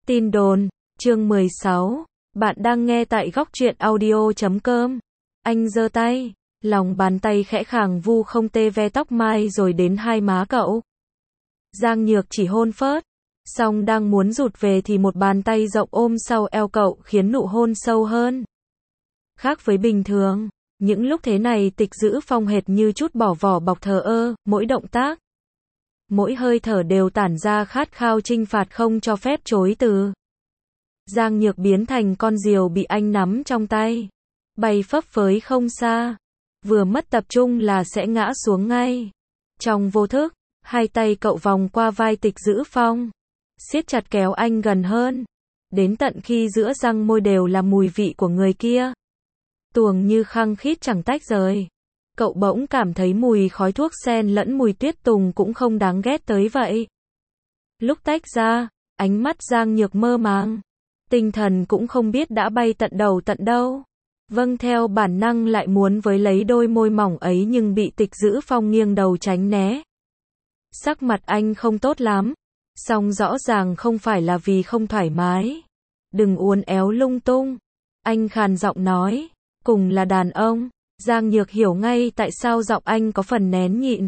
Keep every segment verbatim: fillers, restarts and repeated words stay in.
Tin đồn, chương mười sáu, bạn đang nghe tại góc truyện audio chấm com. Anh giơ tay, lòng bàn tay khẽ khàng vu không tê ve tóc mai rồi đến hai má cậu. Giang Nhược chỉ hôn phớt, xong đang muốn rụt về thì một bàn tay rộng ôm sau eo cậu khiến nụ hôn sâu hơn. Khác với bình thường, những lúc thế này Tịch Dữ Phong hệt như chút bỏ vỏ bọc thờ ơ, mỗi động tác, mỗi hơi thở đều tản ra khát khao chinh phạt không cho phép chối từ. Giang Nhược biến thành con diều bị anh nắm trong tay, bay phấp phới không xa, vừa mất tập trung là sẽ ngã xuống ngay. Trong vô thức, hai tay cậu vòng qua vai Tịch Dữ Phong, siết chặt kéo anh gần hơn, đến tận khi giữa răng môi đều là mùi vị của người kia. Tuồng như khăng khít chẳng tách rời. Cậu bỗng cảm thấy mùi khói thuốc sen lẫn mùi tuyết tùng cũng không đáng ghét tới vậy. Lúc tách ra, ánh mắt Giang Nhược mơ màng, tinh thần cũng không biết đã bay tận đầu tận đâu. Vâng, theo bản năng lại muốn với lấy đôi môi mỏng ấy nhưng bị Tịch Dữ Phong nghiêng đầu tránh né. Sắc mặt anh không tốt lắm, song rõ ràng không phải là vì không thoải mái. Đừng uốn éo lung tung, anh khàn giọng nói, cùng là đàn ông. Giang Nhược hiểu ngay tại sao giọng anh có phần nén nhịn.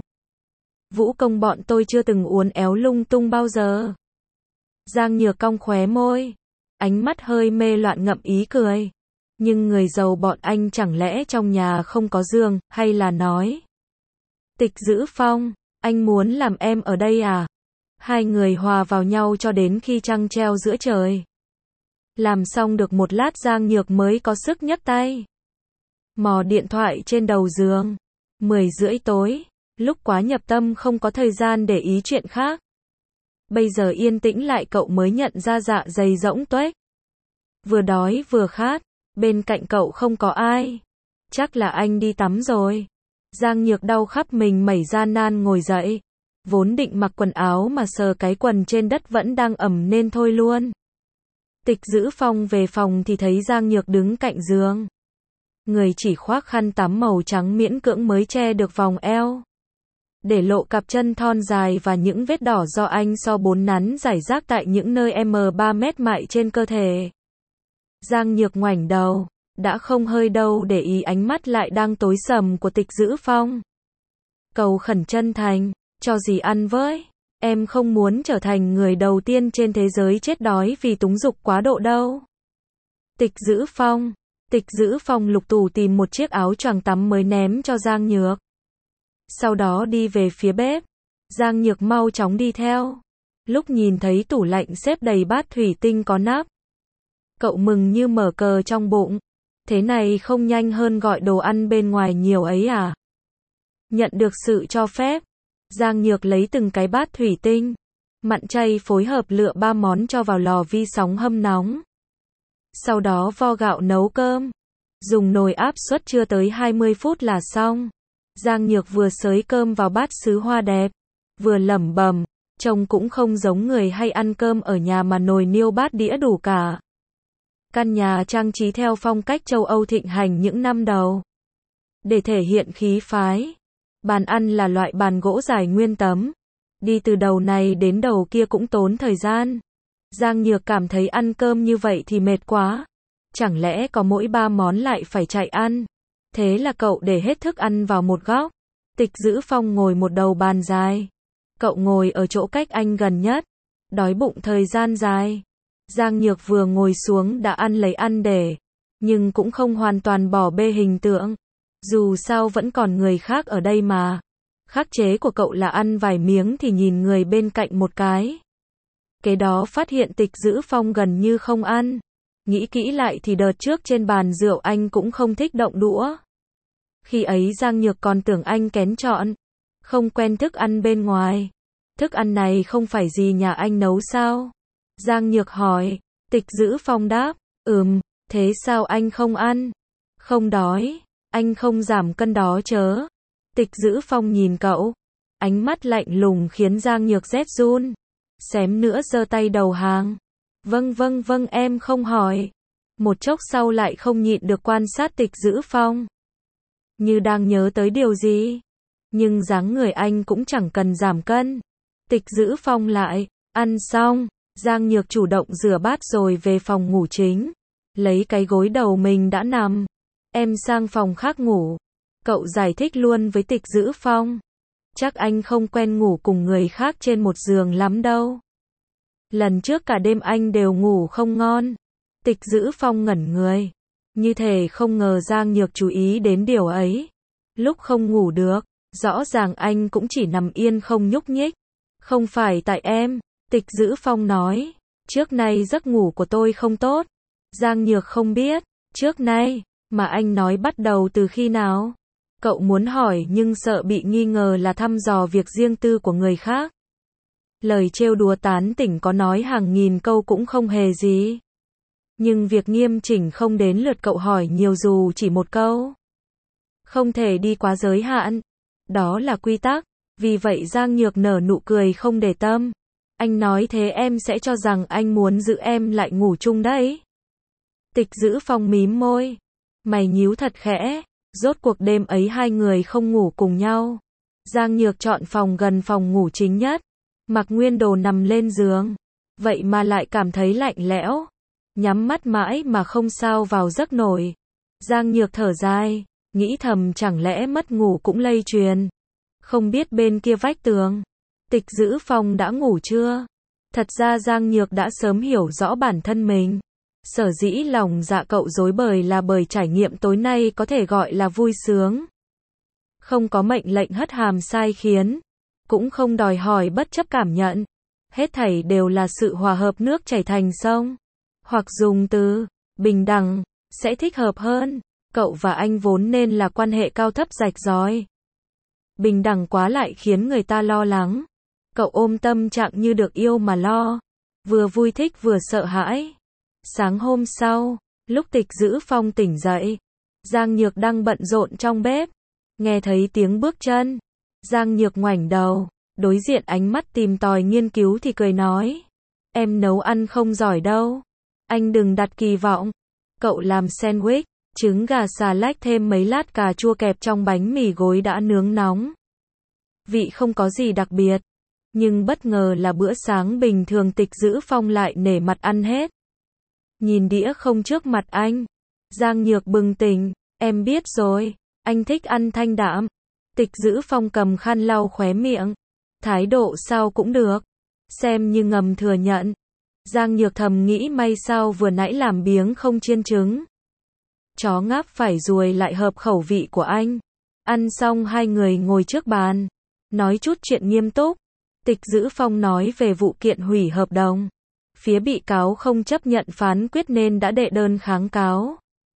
Vũ công bọn tôi chưa từng uốn éo lung tung bao giờ. Giang Nhược cong khóe môi, ánh mắt hơi mê loạn ngậm ý cười. Nhưng người giàu bọn anh chẳng lẽ trong nhà không có giường, hay là nói. Tịch Dữ Phong, anh muốn làm em ở đây à? Hai người hòa vào nhau cho đến khi trăng treo giữa trời. Làm xong được một lát Giang Nhược mới có sức nhấc tay. Mò điện thoại trên đầu giường. Mười rưỡi tối, lúc quá nhập tâm không có thời gian để ý chuyện khác. Bây giờ yên tĩnh lại cậu mới nhận ra dạ dày rỗng tuếch. Vừa đói vừa khát, bên cạnh cậu không có ai. Chắc là anh đi tắm rồi. Giang Nhược đau khắp mình mẩy gian nan ngồi dậy. Vốn định mặc quần áo mà sờ cái quần trên đất vẫn đang ẩm nên thôi luôn. Tịch Dữ Phong về phòng thì thấy Giang Nhược đứng cạnh giường. Người chỉ khoác khăn tắm màu trắng miễn cưỡng mới che được vòng eo, để lộ cặp chân thon dài và những vết đỏ do anh so bốn nắn rải rác tại những nơi em ba mét mại trên cơ thể. Giang Nhược ngoảnh đầu, đã không hơi đâu để ý ánh mắt lại đang tối sầm của Tịch Dữ Phong. Cầu khẩn chân thành, cho gì ăn với, em không muốn trở thành người đầu tiên trên thế giới chết đói vì túng dục quá độ đâu. Tịch Dữ Phong. Tịch Dữ Phong lục tủ tìm một chiếc áo choàng tắm mới ném cho Giang Nhược. Sau đó đi về phía bếp. Giang Nhược mau chóng đi theo. Lúc nhìn thấy tủ lạnh xếp đầy bát thủy tinh có nắp, cậu mừng như mở cờ trong bụng. Thế này không nhanh hơn gọi đồ ăn bên ngoài nhiều ấy à? Nhận được sự cho phép, Giang Nhược lấy từng cái bát thủy tinh, mặn chay phối hợp lựa ba món cho vào lò vi sóng hâm nóng. Sau đó vo gạo nấu cơm. Dùng nồi áp suất chưa tới hai mươi phút là xong. Giang Nhược vừa xới cơm vào bát sứ hoa đẹp, vừa lẩm bẩm, trông cũng không giống người hay ăn cơm ở nhà mà nồi niêu bát đĩa đủ cả. Căn nhà trang trí theo phong cách châu Âu thịnh hành những năm đầu. Để thể hiện khí phái, bàn ăn là loại bàn gỗ dài nguyên tấm. Đi từ đầu này đến đầu kia cũng tốn thời gian. Giang Nhược cảm thấy ăn cơm như vậy thì mệt quá. Chẳng lẽ có mỗi ba món lại phải chạy ăn? Thế là cậu để hết thức ăn vào một góc. Tịch Dữ Phong ngồi một đầu bàn dài. Cậu ngồi ở chỗ cách anh gần nhất. Đói bụng thời gian dài. Giang Nhược vừa ngồi xuống đã ăn lấy ăn để. Nhưng cũng không hoàn toàn bỏ bê hình tượng. Dù sao vẫn còn người khác ở đây mà. Khắc chế của cậu là ăn vài miếng thì nhìn người bên cạnh một cái. Kế đó phát hiện Tịch Dữ Phong gần như không ăn. Nghĩ kỹ lại thì đợt trước trên bàn rượu anh cũng không thích động đũa. Khi ấy Giang Nhược còn tưởng anh kén chọn, không quen thức ăn bên ngoài. Thức ăn này không phải gì nhà anh nấu sao? Giang Nhược hỏi. Tịch Dữ Phong đáp, ừm, thế sao anh không ăn? Không đói, anh không giảm cân đó chớ. Tịch Dữ Phong nhìn cậu, ánh mắt lạnh lùng khiến Giang Nhược rét run. Xém nữa giơ tay đầu hàng. Vâng vâng vâng em không hỏi. Một chốc sau lại không nhịn được quan sát Tịch Dữ Phong. Như đang nhớ tới điều gì. Nhưng dáng người anh cũng chẳng cần giảm cân. Tịch Dữ Phong lại, ăn xong. Giang Nhược chủ động rửa bát rồi về phòng ngủ chính. Lấy cái gối đầu mình đã nằm. Em sang phòng khác ngủ. Cậu giải thích luôn với Tịch Dữ Phong. Chắc anh không quen ngủ cùng người khác trên một giường lắm đâu. Lần trước cả đêm anh đều ngủ không ngon. Tịch Dữ Phong ngẩn người. Như thể không ngờ Giang Nhược chú ý đến điều ấy. Lúc không ngủ được, rõ ràng anh cũng chỉ nằm yên không nhúc nhích. Không phải tại em, Tịch Dữ Phong nói. Trước nay giấc ngủ của tôi không tốt. Giang Nhược không biết. Trước nay, mà anh nói bắt đầu từ khi nào? Cậu muốn hỏi nhưng sợ bị nghi ngờ là thăm dò việc riêng tư của người khác. Lời trêu đùa tán tỉnh có nói hàng nghìn câu cũng không hề gì. Nhưng việc nghiêm chỉnh không đến lượt cậu hỏi nhiều dù chỉ một câu. Không thể đi quá giới hạn. Đó là quy tắc. Vì vậy Giang Nhược nở nụ cười không để tâm. Anh nói thế em sẽ cho rằng anh muốn giữ em lại ngủ chung đấy. Tịch Dữ Phong mím môi. Mày nhíu thật khẽ. Rốt cuộc đêm ấy hai người không ngủ cùng nhau. Giang Nhược chọn phòng gần phòng ngủ chính nhất. Mặc nguyên đồ nằm lên giường. Vậy mà lại cảm thấy lạnh lẽo. Nhắm mắt mãi mà không sao vào giấc nổi. Giang Nhược thở dài. Nghĩ thầm chẳng lẽ mất ngủ cũng lây truyền. Không biết bên kia vách tường. Tịch Dữ Phong đã ngủ chưa? Thật ra Giang Nhược đã sớm hiểu rõ bản thân mình. Sở dĩ lòng dạ cậu rối bời là bởi trải nghiệm tối nay có thể gọi là vui sướng. Không có mệnh lệnh hất hàm sai khiến. Cũng không đòi hỏi bất chấp cảm nhận. Hết thảy đều là sự hòa hợp nước chảy thành sông. Hoặc dùng từ bình đẳng sẽ thích hợp hơn. Cậu và anh vốn nên là quan hệ cao thấp rạch ròi. Bình đẳng quá lại khiến người ta lo lắng. Cậu ôm tâm trạng như được yêu mà lo. Vừa vui thích vừa sợ hãi. Sáng hôm sau, lúc Tịch Dữ Phong tỉnh dậy, Giang Nhược đang bận rộn trong bếp. Nghe thấy tiếng bước chân. Giang Nhược ngoảnh đầu, đối diện ánh mắt tìm tòi nghiên cứu thì cười nói. Em nấu ăn không giỏi đâu. Anh đừng đặt kỳ vọng. Cậu làm sandwich, trứng gà xà lách thêm mấy lát cà chua kẹp trong bánh mì gối đã nướng nóng. Vị không có gì đặc biệt. Nhưng bất ngờ là bữa sáng bình thường Tịch Dữ Phong lại nể mặt ăn hết. Nhìn đĩa không trước mặt anh. Giang Nhược bừng tỉnh. Em biết rồi. Anh thích ăn thanh đạm. Tịch Dữ Phong cầm khăn lau khóe miệng. Thái độ sao cũng được. Xem như ngầm thừa nhận. Giang Nhược thầm nghĩ may sao vừa nãy làm biếng không chiên trứng. Chó ngáp phải ruồi lại hợp khẩu vị của anh. Ăn xong hai người ngồi trước bàn. Nói chút chuyện nghiêm túc. Tịch Dữ Phong nói về vụ kiện hủy hợp đồng. Phía bị cáo không chấp nhận phán quyết nên đã đệ đơn kháng cáo.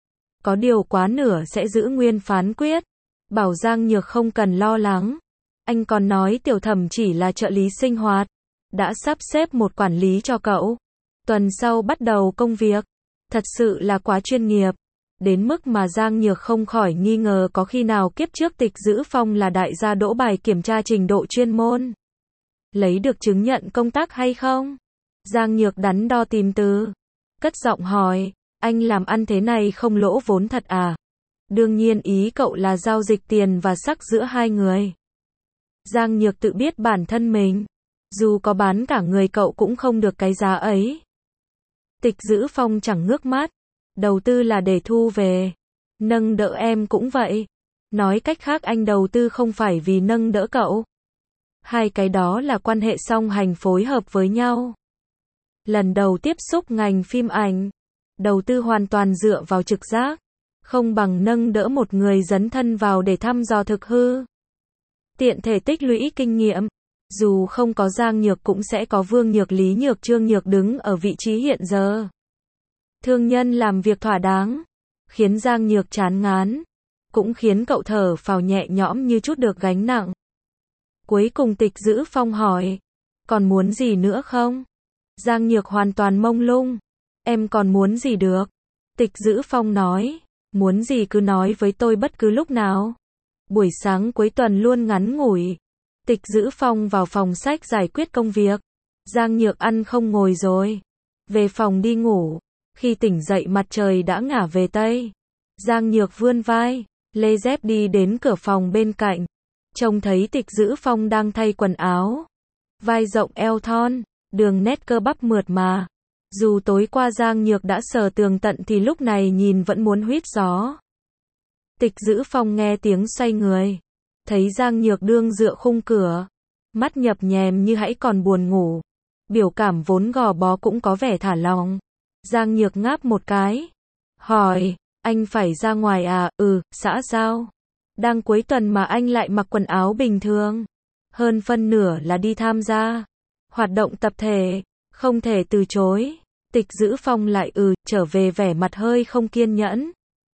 Có điều quá nửa sẽ giữ nguyên phán quyết. Bảo Giang Nhược không cần lo lắng. Anh còn nói tiểu thẩm chỉ là trợ lý sinh hoạt. Đã sắp xếp một quản lý cho cậu. Tuần sau bắt đầu công việc. Thật sự là quá chuyên nghiệp. Đến mức mà Giang Nhược không khỏi nghi ngờ có khi nào kiếp trước Tịch Dữ Phong là đại gia đỗ bài kiểm tra trình độ chuyên môn. Lấy được chứng nhận công tác hay không? Giang Nhược đắn đo tìm từ. Cất giọng hỏi, anh làm ăn thế này không lỗ vốn thật à? Đương nhiên ý cậu là giao dịch tiền và sắc giữa hai người. Giang Nhược tự biết bản thân mình. Dù có bán cả người cậu cũng không được cái giá ấy. Tịch Dữ Phong chẳng ngước mắt. Đầu tư là để thu về. Nâng đỡ em cũng vậy. Nói cách khác anh đầu tư không phải vì nâng đỡ cậu. Hai cái đó là quan hệ song hành phối hợp với nhau. Lần đầu tiếp xúc ngành phim ảnh. Đầu tư hoàn toàn dựa vào trực giác. Không bằng nâng đỡ một người dấn thân vào để thăm dò thực hư. Tiện thể tích lũy kinh nghiệm. Dù không có Giang Nhược cũng sẽ có Vương Nhược, Lý Nhược, Trương Nhược đứng ở vị trí hiện giờ. Thương nhân làm việc thỏa đáng. Khiến Giang Nhược chán ngán. Cũng khiến cậu thở phào nhẹ nhõm như chút được gánh nặng. Cuối cùng Tịch Dữ Phong hỏi. Còn muốn gì nữa không? Giang Nhược hoàn toàn mông lung. Em còn muốn gì được? Tịch Dữ Phong nói. Muốn gì cứ nói với tôi bất cứ lúc nào. Buổi sáng cuối tuần luôn ngắn ngủi. Tịch Dữ Phong vào phòng sách giải quyết công việc. Giang Nhược ăn không ngồi rồi. Về phòng đi ngủ. Khi tỉnh dậy mặt trời đã ngả về Tây. Giang Nhược vươn vai, lê dép đi đến cửa phòng bên cạnh. Trông thấy Tịch Dữ Phong đang thay quần áo. Vai rộng eo thon, đường nét cơ bắp mượt mà. Dù tối qua Giang Nhược đã sờ tường tận thì lúc này nhìn vẫn muốn huýt gió. Tịch Dữ Phong nghe tiếng xoay người. Thấy Giang Nhược đương dựa khung cửa. Mắt nhập nhèm như hãy còn buồn ngủ. Biểu cảm vốn gò bó cũng có vẻ thả lỏng. Giang Nhược ngáp một cái. Hỏi, anh phải ra ngoài à? Ừ, xã giao. Đang cuối tuần mà anh lại mặc quần áo bình thường. Hơn phân nửa là đi tham gia hoạt động tập thể. Không thể từ chối. Tịch Dữ Phong lại ừ, trở về vẻ mặt hơi không kiên nhẫn.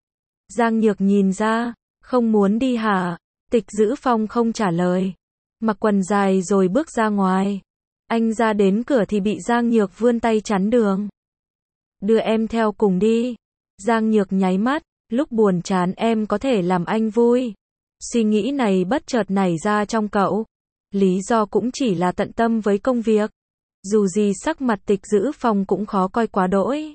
Giang Nhược nhìn ra, không muốn đi hả? Tịch Dữ Phong không trả lời. Mặc quần dài rồi bước ra ngoài. Anh ra đến cửa thì bị Giang Nhược vươn tay chắn đường. Đưa em theo cùng đi. Giang Nhược nháy mắt, lúc buồn chán em có thể làm anh vui. Suy nghĩ này bất chợt nảy ra trong cậu. Lý do cũng chỉ là tận tâm với công việc. Dù gì sắc mặt Tịch Dữ Phong cũng khó coi quá đỗi.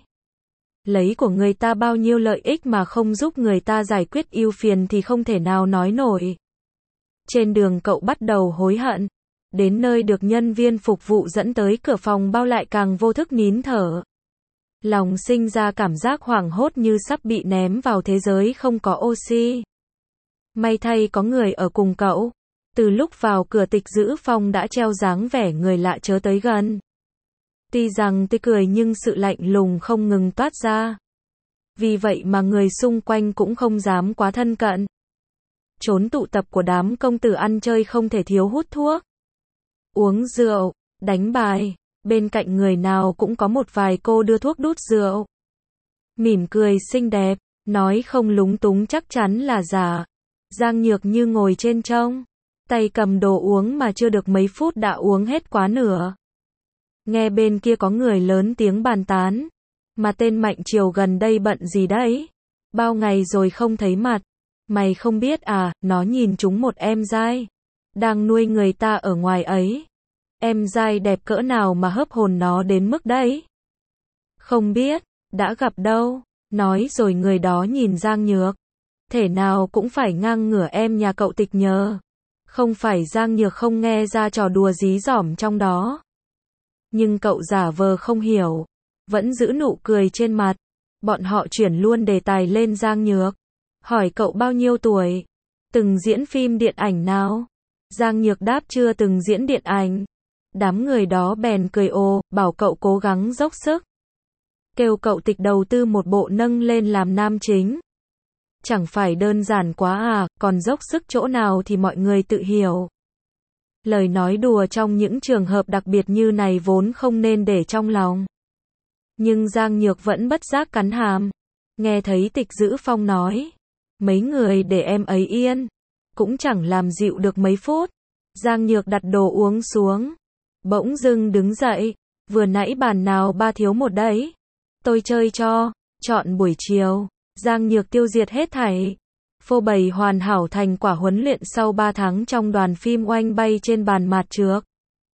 Lấy của người ta bao nhiêu lợi ích mà không giúp người ta giải quyết ưu phiền thì không thể nào nói nổi. Trên đường cậu bắt đầu hối hận. Đến nơi được nhân viên phục vụ dẫn tới cửa phòng bao lại càng vô thức nín thở. Lòng sinh ra cảm giác hoảng hốt như sắp bị ném vào thế giới không có oxy. May thay có người ở cùng cậu. Từ lúc vào cửa Tịch Dữ Phong đã treo dáng vẻ người lạ chớ tới gần. Tuy rằng tươi cười nhưng sự lạnh lùng không ngừng toát ra. Vì vậy mà người xung quanh cũng không dám quá thân cận. Trốn tụ tập của đám công tử ăn chơi không thể thiếu hút thuốc, uống rượu, đánh bài. Bên cạnh người nào cũng có một vài cô đưa thuốc đút rượu. Mỉm cười xinh đẹp, nói không lúng túng chắc chắn là giả. Giang Nhược như ngồi trên trông. Tay cầm đồ uống mà chưa được mấy phút đã uống hết quá nửa. Nghe bên kia có người lớn tiếng bàn tán. Mà tên Mạnh Triều gần đây bận gì đấy? Bao ngày rồi không thấy mặt. Mày không biết à, nó nhìn trúng một em giai. Đang nuôi người ta ở ngoài ấy. Em giai đẹp cỡ nào mà hấp hồn nó đến mức đấy? Không biết, đã gặp đâu. Nói rồi người đó nhìn Giang Nhược. Thể nào cũng phải ngang ngửa em nhà cậu Tịch nhờ. Không phải Giang Nhược không nghe ra trò đùa dí dỏm trong đó. Nhưng cậu giả vờ không hiểu. Vẫn giữ nụ cười trên mặt. Bọn họ chuyển luôn đề tài lên Giang Nhược. Hỏi cậu bao nhiêu tuổi? Từng diễn phim điện ảnh nào? Giang Nhược đáp chưa từng diễn điện ảnh. Đám người đó bèn cười ồ, bảo cậu cố gắng dốc sức. Kêu cậu Tịch đầu tư một bộ nâng lên làm nam chính. Chẳng phải đơn giản quá à, còn dốc sức chỗ nào thì mọi người tự hiểu. Lời nói đùa trong những trường hợp đặc biệt như này vốn không nên để trong lòng. Nhưng Giang Nhược vẫn bất giác cắn hàm. Nghe thấy Tịch Dữ Phong nói. Mấy người để em ấy yên. Cũng chẳng làm dịu được mấy phút. Giang Nhược đặt đồ uống xuống. Bỗng dưng đứng dậy. Vừa nãy bàn nào ba thiếu một đấy. Tôi chơi cho. Chọn buổi chiều. Giang Nhược tiêu diệt hết thảy. Phô bày hoàn hảo thành quả huấn luyện sau ba tháng trong đoàn phim oanh bay trên bàn mạt trược.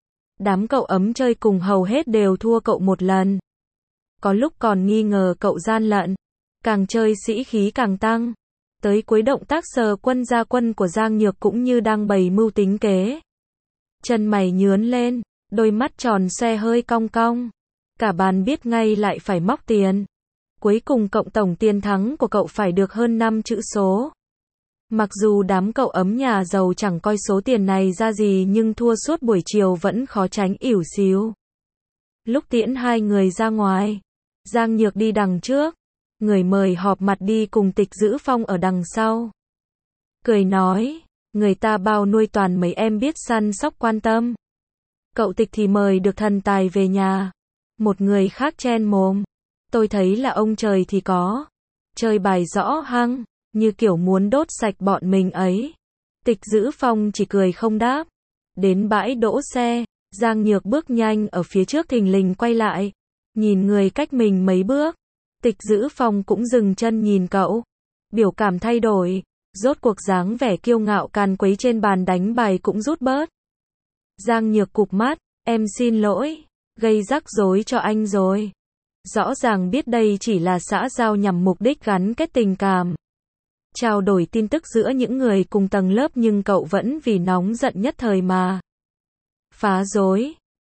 Đám cậu ấm chơi cùng hầu hết đều thua cậu một lần. Có lúc còn nghi ngờ cậu gian lận. Càng chơi sĩ khí càng tăng. Tới cuối động tác sờ quân ra quân của Giang Nhược cũng như đang bày mưu tính kế. Chân mày nhướn lên, đôi mắt tròn xoe hơi cong cong. Cả bàn biết ngay lại phải móc tiền. Cuối cùng cộng tổng tiền thắng của cậu phải được hơn năm chữ số. Mặc dù đám cậu ấm nhà giàu chẳng coi số tiền này ra gì nhưng thua suốt buổi chiều vẫn khó tránh ỉu xìu. Lúc tiễn hai người ra ngoài, Giang Nhược đi đằng trước. Người mời họp mặt đi cùng Tịch Dữ Phong ở đằng sau. Cười nói, người ta bao nuôi toàn mấy em biết săn sóc quan tâm. Cậu Tịch thì mời được thần tài về nhà. Một người khác chen mồm. Tôi thấy là ông trời thì có. Chơi bài rõ hăng, như kiểu muốn đốt sạch bọn mình ấy. Tịch Dữ Phong chỉ cười không đáp. Đến bãi đỗ xe, Giang Nhược bước nhanh ở phía trước thình lình quay lại. Nhìn người cách mình mấy bước. Tịch Dữ Phong cũng dừng chân nhìn cậu. Biểu cảm thay đổi. Rốt cuộc dáng vẻ kiêu ngạo càn quấy trên bàn đánh bài cũng rút bớt. Giang Nhược cụp mắt. Em xin lỗi. Gây rắc rối cho anh rồi. Rõ ràng biết đây chỉ là xã giao nhằm mục đích gắn kết tình cảm. Trao đổi tin tức giữa những người cùng tầng lớp nhưng cậu vẫn vì nóng giận nhất thời mà phá rối.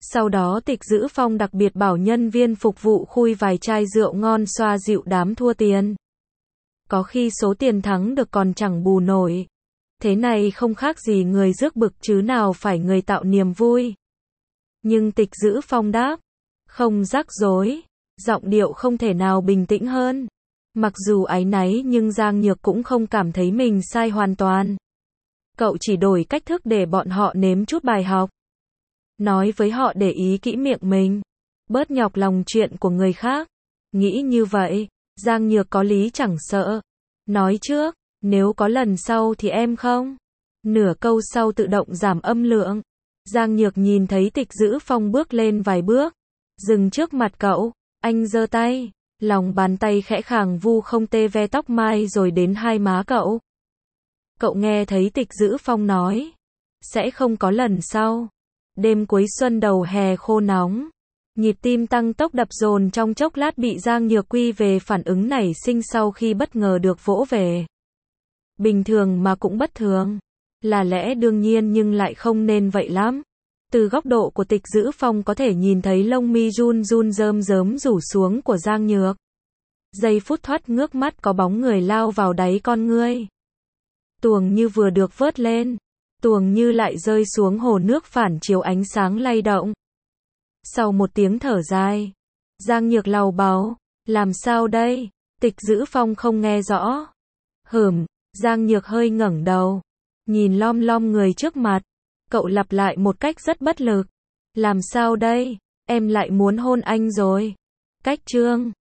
Sau đó Tịch Dữ Phong đặc biệt bảo nhân viên phục vụ khui vài chai rượu ngon xoa dịu đám thua tiền. Có khi số tiền thắng được còn chẳng bù nổi. Thế này không khác gì người rước bực chứ nào phải người tạo niềm vui. Nhưng Tịch Dữ Phong đáp, không rắc rối, giọng điệu không thể nào bình tĩnh hơn. Mặc dù áy náy nhưng Giang Nhược cũng không cảm thấy mình sai hoàn toàn. Cậu chỉ đổi cách thức để bọn họ nếm chút bài học. Nói với họ để ý kỹ miệng mình, bớt nhọc lòng chuyện của người khác. Nghĩ như vậy, Giang Nhược có lý chẳng sợ. Nói trước, nếu có lần sau thì em không. Nửa câu sau tự động giảm âm lượng. Giang Nhược nhìn thấy Tịch Dữ Phong bước lên vài bước, dừng trước mặt cậu, anh giơ tay, lòng bàn tay khẽ khàng vu không tê ve tóc mai rồi đến hai má cậu. Cậu nghe thấy Tịch Dữ Phong nói, sẽ không có lần sau. Đêm cuối xuân đầu hè khô nóng, nhịp tim tăng tốc đập dồn trong chốc lát bị Giang Nhược quy về phản ứng nảy sinh sau khi bất ngờ được vỗ về. Bình thường mà cũng bất thường, là lẽ đương nhiên nhưng lại không nên vậy lắm. Từ góc độ của Tịch Dữ Phong có thể nhìn thấy lông mi run run rơm rớm rủ xuống của Giang Nhược. Giây phút thoát ngước mắt có bóng người lao vào đáy con ngươi. Tuồng như vừa được vớt lên, tuồng như lại rơi xuống hồ nước phản chiếu ánh sáng lay động. Sau một tiếng thở dài, Giang Nhược lầu bầu, làm sao đây? Tịch Dữ Phong không nghe rõ. Hửm, Giang Nhược hơi ngẩng đầu, nhìn lom lom người trước mặt. Cậu lặp lại một cách rất bất lực. Làm sao đây? Em lại muốn hôn anh rồi. Cách chương